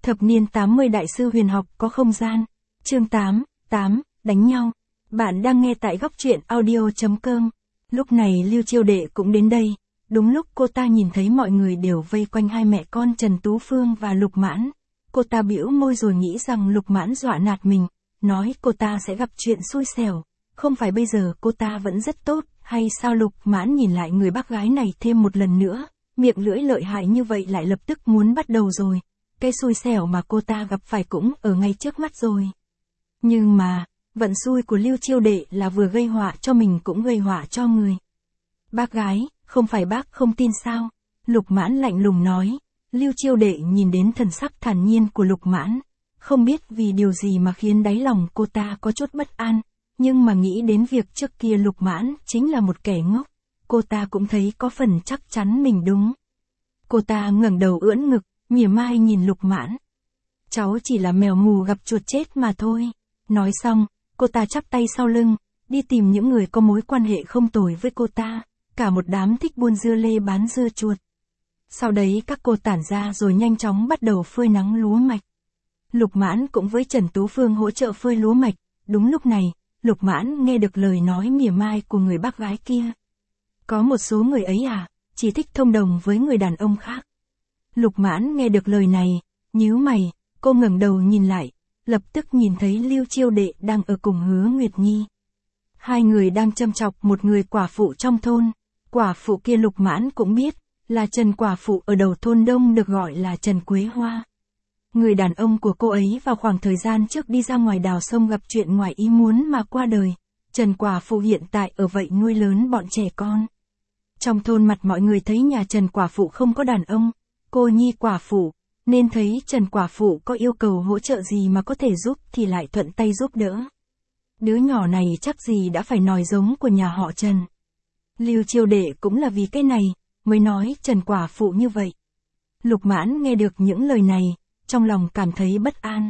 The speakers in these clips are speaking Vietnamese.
Thập niên 80 đại sư huyền học có không gian. Chương 8, đánh nhau. Bạn đang nghe tại góc truyện audio.com. Lúc này Lưu Chiêu Đệ cũng đến đây. Đúng lúc cô ta nhìn thấy mọi người đều vây quanh hai mẹ con Trần Tú Phương và Lục Mãn. Cô ta bĩu môi rồi nghĩ rằng Lục Mãn dọa nạt mình, nói cô ta sẽ gặp chuyện xui xẻo. Không phải bây giờ cô ta vẫn rất tốt, hay sao? Lục Mãn nhìn lại người bác gái này thêm một lần nữa, miệng lưỡi lợi hại như vậy lại lập tức muốn bắt đầu rồi. Cái xui xẻo mà cô ta gặp phải cũng ở ngay trước mắt rồi. Nhưng mà, vận xui của Lưu Chiêu Đệ là vừa gây họa cho mình cũng gây họa cho người. Bác gái, không phải bác không tin sao? Lục Mãn lạnh lùng nói. Lưu Chiêu Đệ nhìn đến thần sắc thản nhiên của Lục Mãn, không biết vì điều gì mà khiến đáy lòng cô ta có chút bất an, nhưng mà nghĩ đến việc trước kia Lục Mãn chính là một kẻ ngốc, cô ta cũng thấy có phần chắc chắn mình đúng. Cô ta ngẩng đầu ưỡn ngực, mỉa mai nhìn Lục Mãn. Cháu chỉ là mèo mù gặp chuột chết mà thôi. Nói xong, cô ta chắp tay sau lưng, đi tìm những người có mối quan hệ không tồi với cô ta, cả một đám thích buôn dưa lê bán dưa chuột. Sau đấy các cô tản ra rồi nhanh chóng bắt đầu phơi nắng lúa mạch. Lục Mãn cũng với Trần Tú Phương hỗ trợ phơi lúa mạch. Đúng lúc này, Lục Mãn nghe được lời nói mỉa mai của người bác gái kia. Có một số người ấy chỉ thích thông đồng với người đàn ông khác. Lục Mãn nghe được lời này, nhíu mày, cô ngẩng đầu nhìn lại, lập tức nhìn thấy Lưu Chiêu Đệ đang ở cùng Hứa Nguyệt Nhi. Hai người đang châm chọc một người quả phụ trong thôn. Quả phụ kia Lục Mãn cũng biết, là Trần quả phụ ở đầu thôn Đông được gọi là Trần Quế Hoa. Người đàn ông của cô ấy vào khoảng thời gian trước đi ra ngoài đào sông gặp chuyện ngoài ý muốn mà qua đời. Trần quả phụ hiện tại ở vậy nuôi lớn bọn trẻ con. Trong thôn mặt mọi người thấy nhà Trần quả phụ không có đàn ông, cô nhi quả phụ, nên thấy Trần quả phụ có yêu cầu hỗ trợ gì mà có thể giúp thì lại thuận tay giúp đỡ. Đứa nhỏ này chắc gì đã phải nòi giống của nhà họ Trần. Lưu Chiêu Đệ cũng là vì cái này mới nói Trần quả phụ như vậy. Lục Mãn nghe được những lời này, trong lòng cảm thấy bất an.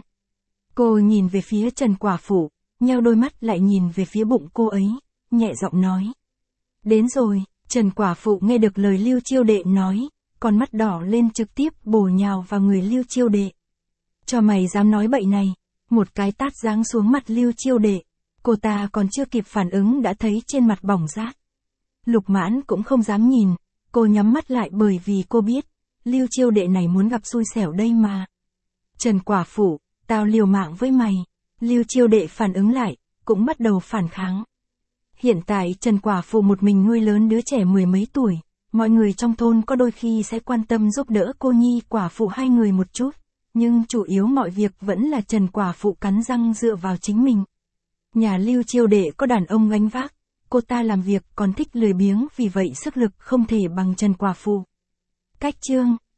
Cô nhìn về phía Trần quả phụ, nheo đôi mắt lại nhìn về phía bụng cô ấy, nhẹ giọng nói. Đến rồi. Trần quả phụ nghe được lời Lưu Chiêu Đệ nói, con mắt đỏ lên trực tiếp bổ nhào vào người Lưu Chiêu Đệ. Cho mày dám nói bậy này, một cái tát giáng xuống mặt Lưu Chiêu Đệ, cô ta còn chưa kịp phản ứng đã thấy trên mặt bỏng rát. Lục Mãn cũng không dám nhìn, cô nhắm mắt lại bởi vì cô biết, Lưu Chiêu Đệ này muốn gặp xui xẻo đây mà. Trần quả phụ, tao liều mạng với mày. Lưu Chiêu Đệ phản ứng lại, cũng bắt đầu phản kháng. Hiện tại Trần quả phụ một mình nuôi lớn đứa trẻ mười mấy tuổi, mọi người trong thôn có đôi khi sẽ quan tâm giúp đỡ cô nhi quả phụ hai người một chút, nhưng chủ yếu mọi việc vẫn là Trần quả phụ cắn răng dựa vào chính mình. Nhà Lưu Chiêu Đệ có đàn ông gánh vác, cô ta làm việc còn thích lười biếng vì vậy sức lực không thể bằng Trần quả phụ. Cách chương